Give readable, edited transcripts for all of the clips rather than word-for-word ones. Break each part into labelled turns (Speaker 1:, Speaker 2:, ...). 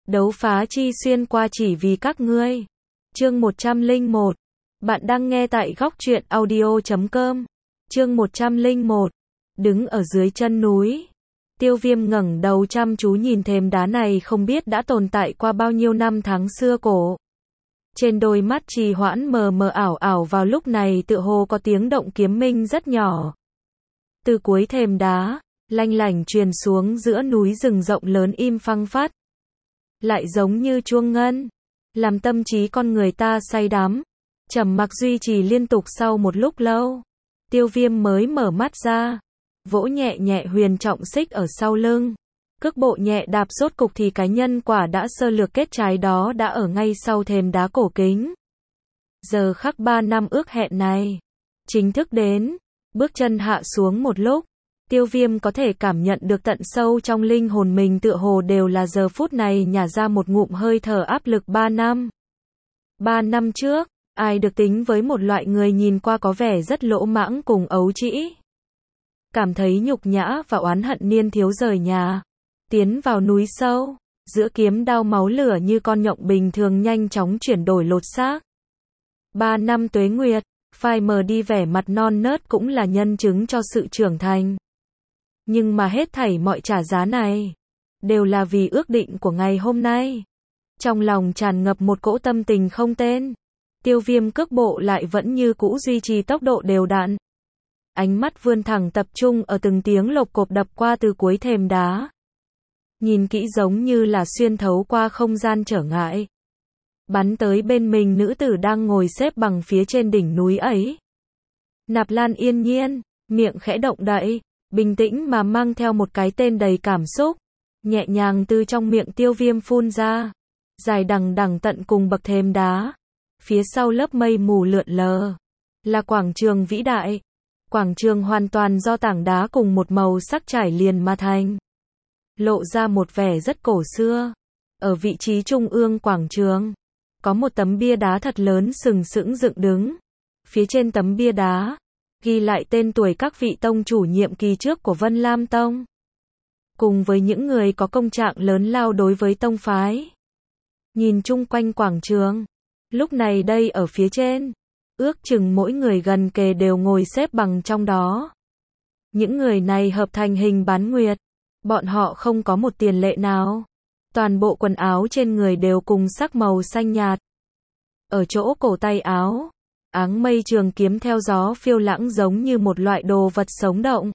Speaker 1: Đấu phá chi xuyên qua chỉ vì các ngươi. Chương 101. Bạn đang nghe tại góc truyện audio.com. Chương 101. Đứng ở dưới chân núi. Tiêu Viêm ngẩng đầu chăm chú nhìn thềm đá này, không biết đã tồn tại qua bao nhiêu năm tháng xưa cổ. Trên đôi mắt trì hoãn mờ mờ ảo ảo vào lúc này tựa hồ có tiếng động kiếm minh rất nhỏ. Từ cuối thềm đá, lanh lảnh truyền xuống giữa núi rừng rộng lớn im phăng phát. Lại giống như chuông ngân, làm tâm trí con người ta say đắm. Trầm mặc duy trì liên tục sau một lúc lâu. Tiêu Viêm mới mở mắt ra, vỗ nhẹ nhẹ huyền trọng xích ở sau lưng. Cước bộ nhẹ đạp, rốt cục thì cái nhân quả đã sơ lược kết trái đó đã ở ngay sau thềm đá cổ kính. Giờ khắc 3 năm ước hẹn này chính thức đến. Bước chân hạ xuống một lúc, Tiêu Viêm có thể cảm nhận được tận sâu trong linh hồn mình tựa hồ đều là giờ phút này nhả ra một ngụm hơi thở áp lực 3 năm. 3 năm trước, ai được tính với một loại người nhìn qua có vẻ rất lỗ mãng cùng ấu trĩ. Cảm thấy nhục nhã và oán hận niên thiếu rời nhà, tiến vào núi sâu, giữa kiếm đao máu lửa như con nhộng bình thường nhanh chóng chuyển đổi lột xác. 3 năm tuế nguyệt, phai mờ đi vẻ mặt non nớt cũng là nhân chứng cho sự trưởng thành. Nhưng mà hết thảy mọi trả giá này, đều là vì ước định của ngày hôm nay. Trong lòng tràn ngập một cỗ tâm tình không tên. Tiêu Viêm cước bộ lại vẫn như cũ duy trì tốc độ đều đặn. Ánh mắt vươn thẳng tập trung ở từng tiếng lộc cộp đập qua từ cuối thềm đá. Nhìn kỹ giống như là xuyên thấu qua không gian trở ngại. Bắn tới bên mình nữ tử đang ngồi xếp bằng phía trên đỉnh núi ấy. Nạp Lan yên nhiên, miệng khẽ động đậy, bình tĩnh mà mang theo một cái tên đầy cảm xúc. Nhẹ nhàng từ trong miệng Tiêu Viêm phun ra. Dài đằng đằng tận cùng bậc thềm đá. Phía sau lớp mây mù lượn lờ, là quảng trường vĩ đại. Quảng trường hoàn toàn do tảng đá cùng một màu sắc trải liền mà thành. Lộ ra một vẻ rất cổ xưa. Ở vị trí trung ương quảng trường, có một tấm bia đá thật lớn sừng sững dựng đứng. Phía trên tấm bia đá, ghi lại tên tuổi các vị tông chủ nhiệm kỳ trước của Vân Lam Tông. Cùng với những người có công trạng lớn lao đối với tông phái. Nhìn chung quanh quảng trường, lúc này đây ở phía trên, ước chừng mỗi người gần kề đều ngồi xếp bằng trong đó. Những người này hợp thành hình bán nguyệt. Bọn họ không có một tiền lệ nào. Toàn bộ quần áo trên người đều cùng sắc màu xanh nhạt. Ở chỗ cổ tay áo, áng mây trường kiếm theo gió phiêu lãng giống như một loại đồ vật sống động.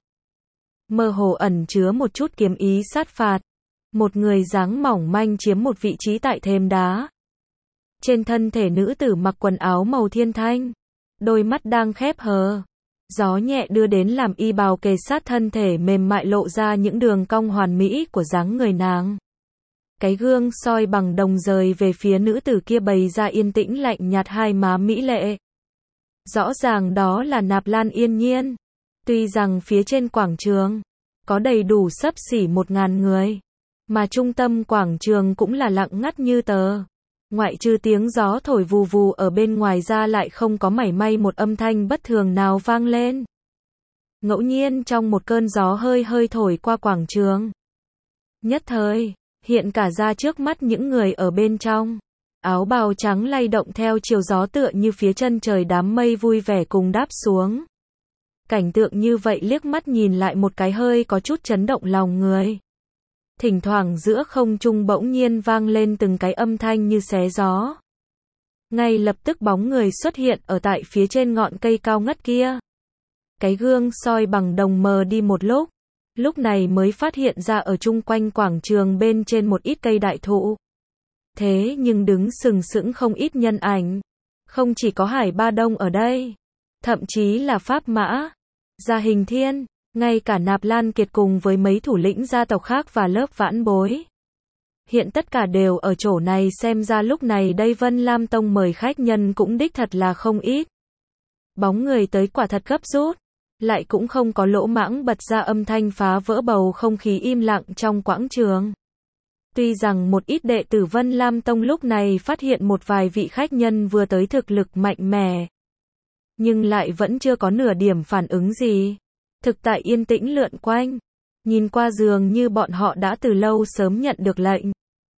Speaker 1: Mơ hồ ẩn chứa một chút kiếm ý sát phạt. Một người dáng mỏng manh chiếm một vị trí tại thềm đá. Trên thân thể nữ tử mặc quần áo màu thiên thanh, đôi mắt đang khép hờ. Gió nhẹ đưa đến làm y bào kề sát thân thể mềm mại lộ ra những đường cong hoàn mỹ của dáng người nàng. Cái gương soi bằng đồng rời về phía nữ tử kia bày ra yên tĩnh lạnh nhạt hai má mỹ lệ. Rõ ràng đó là Nạp Lan yên nhiên. Tuy rằng phía trên quảng trường, có đầy đủ xấp xỉ 1000 người, mà trung tâm quảng trường cũng là lặng ngắt như tờ. Ngoại trừ tiếng gió thổi vù vù ở bên ngoài ra lại không có mảy may một âm thanh bất thường nào vang lên. Ngẫu nhiên trong một cơn gió hơi hơi thổi qua quảng trường. Nhất thời, hiện cả ra trước mắt những người ở bên trong. Áo bào trắng lay động theo chiều gió tựa như phía chân trời đám mây vui vẻ cùng đáp xuống. Cảnh tượng như vậy liếc mắt nhìn lại một cái hơi có chút chấn động lòng người. Thỉnh thoảng giữa không trung bỗng nhiên vang lên từng cái âm thanh như xé gió. Ngay lập tức bóng người xuất hiện ở tại phía trên ngọn cây cao ngất kia. Cái gương soi bằng đồng mờ đi một lúc này mới phát hiện ra ở chung quanh quảng trường bên trên một ít cây đại thụ. Thế nhưng đứng sừng sững không ít nhân ảnh. Không chỉ có Hải Ba Đông ở đây, thậm chí là Pháp Mã, Gia Hình Thiên. Ngay cả Nạp Lan Kiệt cùng với mấy thủ lĩnh gia tộc khác và lớp vãn bối. Hiện tất cả đều ở chỗ này, xem ra lúc này đây Vân Lam Tông mời khách nhân cũng đích thật là không ít. Bóng người tới quả thật gấp rút, lại cũng không có lỗ mãng bật ra âm thanh phá vỡ bầu không khí im lặng trong quảng trường. Tuy rằng một ít đệ tử Vân Lam Tông lúc này phát hiện một vài vị khách nhân vừa tới thực lực mạnh mẽ, nhưng lại vẫn chưa có nửa điểm phản ứng gì. Thực tại yên tĩnh lượn quanh, nhìn qua dường như bọn họ đã từ lâu sớm nhận được lệnh.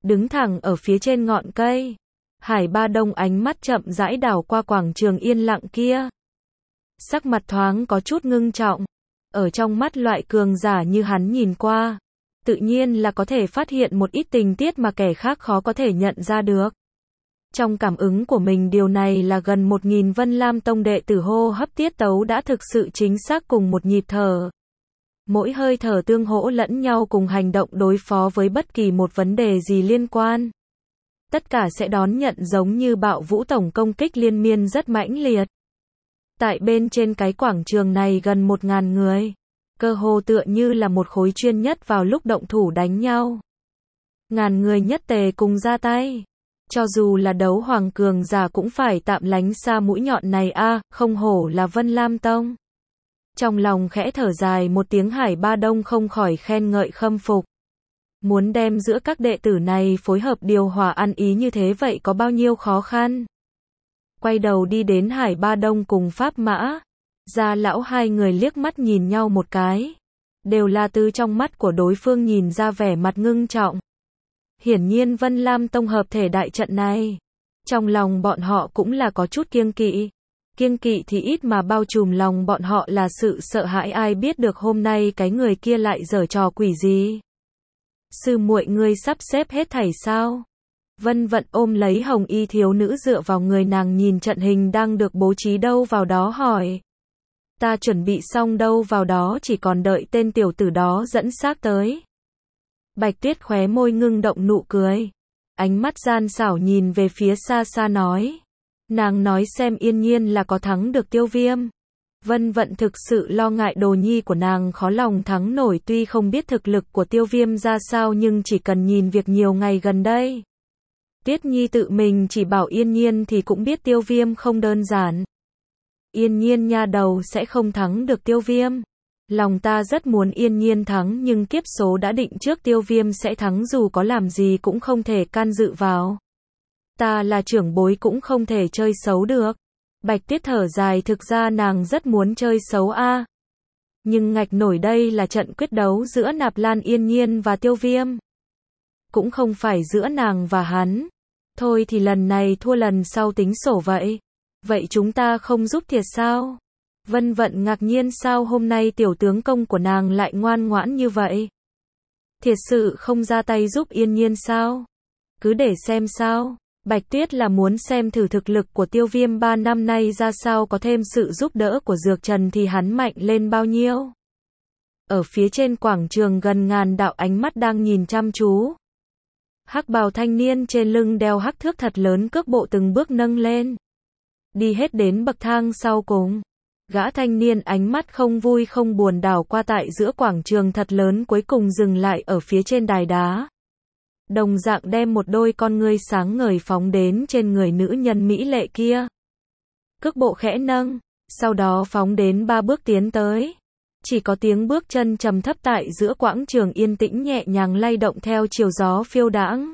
Speaker 1: đứng thẳng ở phía trên ngọn cây. Hải Ba Đông ánh mắt chậm rãi đảo qua quảng trường yên lặng kia. Sắc mặt thoáng có chút ngưng trọng. Ở trong mắt loại cường giả như hắn nhìn qua, tự nhiên là có thể phát hiện một ít tình tiết mà kẻ khác khó có thể nhận ra được. Trong cảm ứng của mình điều này là gần 1000 Vân Lam Tông đệ tử hô hấp tiết tấu đã thực sự chính xác cùng một nhịp thở. Mỗi hơi thở tương hỗ lẫn nhau cùng hành động đối phó với bất kỳ một vấn đề gì liên quan. Tất cả sẽ đón nhận giống như bạo vũ tổng công kích liên miên rất mãnh liệt. Tại bên trên cái quảng trường này gần 1000 người. Cơ hồ tựa như là một khối chuyên nhất vào lúc động thủ đánh nhau. Ngàn người nhất tề cùng ra tay. Cho dù là đấu hoàng cường giả cũng phải tạm lánh xa mũi nhọn này a, không hổ là Vân Lam Tông. Trong lòng khẽ thở dài một tiếng, Hải Ba Đông không khỏi khen ngợi khâm phục. Muốn đem giữa các đệ tử này phối hợp điều hòa ăn ý như thế vậy có bao nhiêu khó khăn. Quay đầu đi đến Hải Ba Đông cùng Pháp Mã. Gia lão hai người liếc mắt nhìn nhau một cái. Đều là từ trong mắt của đối phương nhìn ra vẻ mặt ngưng trọng. Hiển nhiên Vân Lam Tông hợp thể đại trận này. Trong lòng bọn họ cũng là có chút kiêng kỵ. Kiêng kỵ thì ít mà bao trùm lòng bọn họ là sự sợ hãi, ai biết được hôm nay cái người kia lại giở trò quỷ gì. Sư muội ngươi sắp xếp hết thảy sao? Vân Vận ôm lấy hồng y thiếu nữ dựa vào người nàng nhìn trận hình đang được bố trí đâu vào đó hỏi. Ta chuẩn bị xong đâu vào đó, chỉ còn đợi tên tiểu tử đó dẫn xác tới. Bạch Tuyết khóe môi ngưng động nụ cười. Ánh mắt gian xảo nhìn về phía xa xa nói. Nàng nói xem yên nhiên là có thắng được Tiêu Viêm. Vân Vận thực sự lo ngại đồ nhi của nàng khó lòng thắng nổi, tuy không biết thực lực của Tiêu Viêm ra sao nhưng chỉ cần nhìn việc nhiều ngày gần đây. Tuyết Nhi tự mình chỉ bảo yên nhiên thì cũng biết Tiêu Viêm không đơn giản. Yên nhiên nha đầu sẽ không thắng được Tiêu Viêm. Lòng ta rất muốn yên nhiên thắng nhưng kiếp số đã định trước Tiêu Viêm sẽ thắng, dù có làm gì cũng không thể can dự vào. Ta là trưởng bối cũng không thể chơi xấu được. Bạch Tuyết thở dài, thực ra nàng rất muốn chơi xấu a. Nhưng ngạch nổi đây là trận quyết đấu giữa Nạp Lan Yên Nhiên và Tiêu Viêm. Cũng không phải giữa nàng và hắn. Thôi thì lần này thua lần sau tính sổ vậy. Vậy chúng ta không giúp thiệt sao? Vân Vận ngạc nhiên, sao hôm nay tiểu tướng công của nàng lại ngoan ngoãn như vậy? Thiệt sự không ra tay giúp Yên Nhiên sao? Cứ để xem sao. Bạch Tuyết là muốn xem thử thực lực của Tiêu Viêm 3 năm nay ra sao, có thêm sự giúp đỡ của Dược Trần thì hắn mạnh lên bao nhiêu. Ở phía trên quảng trường gần ngàn đạo ánh mắt đang nhìn chăm chú. Hắc bào thanh niên trên lưng đeo hắc thước thật lớn cước bộ từng bước nâng lên. Đi hết đến bậc thang sau cùng. Gã thanh niên ánh mắt không vui không buồn đảo qua tại giữa quảng trường thật lớn, cuối cùng dừng lại ở phía trên đài đá. Đồng dạng đem một đôi con ngươi sáng ngời phóng đến trên người nữ nhân mỹ lệ kia. Cước bộ khẽ nâng, sau đó phóng đến 3 bước tiến tới. Chỉ có tiếng bước chân trầm thấp tại giữa quảng trường yên tĩnh nhẹ nhàng lay động theo chiều gió phiêu đãng.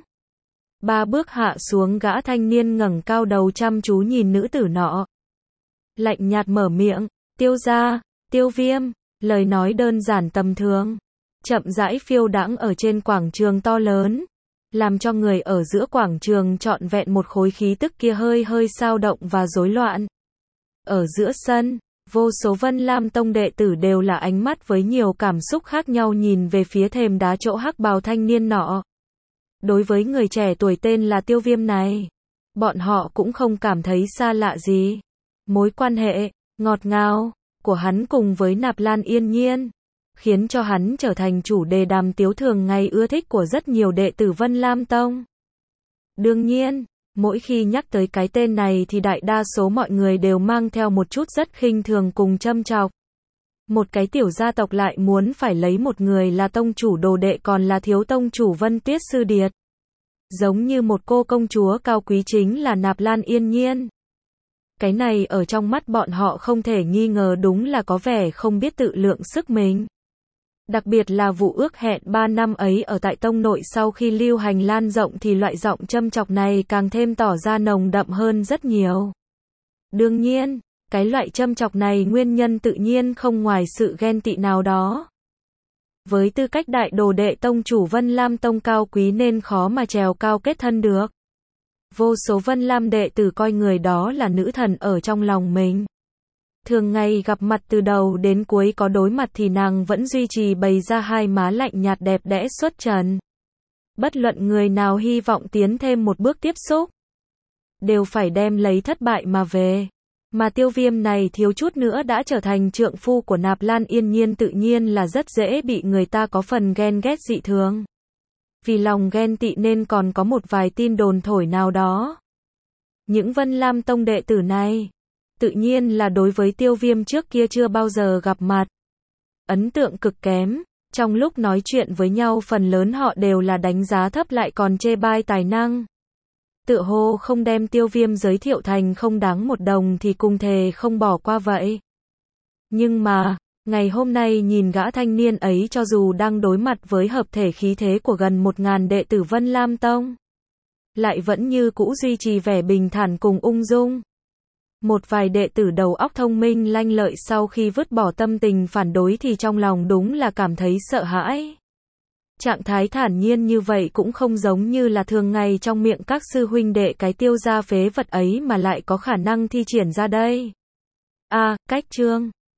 Speaker 1: 3 bước hạ xuống, gã thanh niên ngẩng cao đầu chăm chú nhìn nữ tử nọ. Lạnh nhạt mở miệng, Tiêu gia, Tiêu Viêm, lời nói đơn giản tầm thường. Chậm rãi phiêu đãng ở trên quảng trường to lớn. Làm cho người ở giữa quảng trường trọn vẹn một khối khí tức kia hơi hơi xao động và rối loạn. Ở giữa sân, vô số Vân Lam Tông đệ tử đều là ánh mắt với nhiều cảm xúc khác nhau nhìn về phía thềm đá chỗ hắc bào thanh niên nọ. Đối với người trẻ tuổi tên là Tiêu Viêm này, bọn họ cũng không cảm thấy xa lạ gì. Mối quan hệ ngọt ngào của hắn cùng với Nạp Lan Yên Nhiên khiến cho hắn trở thành chủ đề đàm tiếu thường ngày ưa thích của rất nhiều đệ tử Vân Lam Tông. Đương nhiên, mỗi khi nhắc tới cái tên này thì đại đa số mọi người đều mang theo một chút rất khinh thường cùng châm chọc. Một cái tiểu gia tộc lại muốn phải lấy một người là tông chủ đồ đệ còn là thiếu tông chủ Vân Tuyết Sư Điệt. Giống như một cô công chúa cao quý chính là Nạp Lan Yên Nhiên. Cái này ở trong mắt bọn họ không thể nghi ngờ đúng là có vẻ không biết tự lượng sức mình. Đặc biệt là vụ ước hẹn 3 năm ấy ở tại tông nội sau khi lưu hành lan rộng thì loại giọng châm chọc này càng thêm tỏ ra nồng đậm hơn rất nhiều. Đương nhiên, cái loại châm chọc này nguyên nhân tự nhiên không ngoài sự ghen tị nào đó. với tư cách đại đồ đệ tông chủ Vân Lam Tông cao quý nên khó mà trèo cao kết thân được. Vô số Vân Lam đệ tử coi người đó là nữ thần ở trong lòng mình. Thường ngày gặp mặt từ đầu đến cuối có đối mặt thì nàng vẫn duy trì bày ra hai má lạnh nhạt đẹp đẽ xuất trần. Bất luận người nào hy vọng tiến thêm một bước tiếp xúc, đều phải đem lấy thất bại mà về. Mà Tiêu Viêm này thiếu chút nữa đã trở thành trượng phu của Nạp Lan Yên Nhiên tự nhiên là rất dễ bị người ta có phần ghen ghét dị thường. Vì lòng ghen tị nên còn có một vài tin đồn thổi nào đó. Những Vân Lam Tông đệ tử này, tự nhiên là đối với Tiêu Viêm trước kia chưa bao giờ gặp mặt. Ấn tượng cực kém, trong lúc nói chuyện với nhau phần lớn họ đều là đánh giá thấp lại còn chê bai tài năng. Tựa hồ không đem Tiêu Viêm giới thiệu thành không đáng một đồng thì cùng thề không bỏ qua vậy. Nhưng mà, ngày hôm nay nhìn gã thanh niên ấy cho dù đang đối mặt với hợp thể khí thế của gần 1000 đệ tử Vân Lam Tông, lại vẫn như cũ duy trì vẻ bình thản cùng ung dung. Một vài đệ tử đầu óc thông minh lanh lợi sau khi vứt bỏ tâm tình phản đối thì trong lòng đúng là cảm thấy sợ hãi. Trạng thái thản nhiên như vậy cũng không giống như là thường ngày trong miệng các sư huynh đệ cái Tiêu gia phế vật ấy mà lại có khả năng thi triển ra đây. Cách chương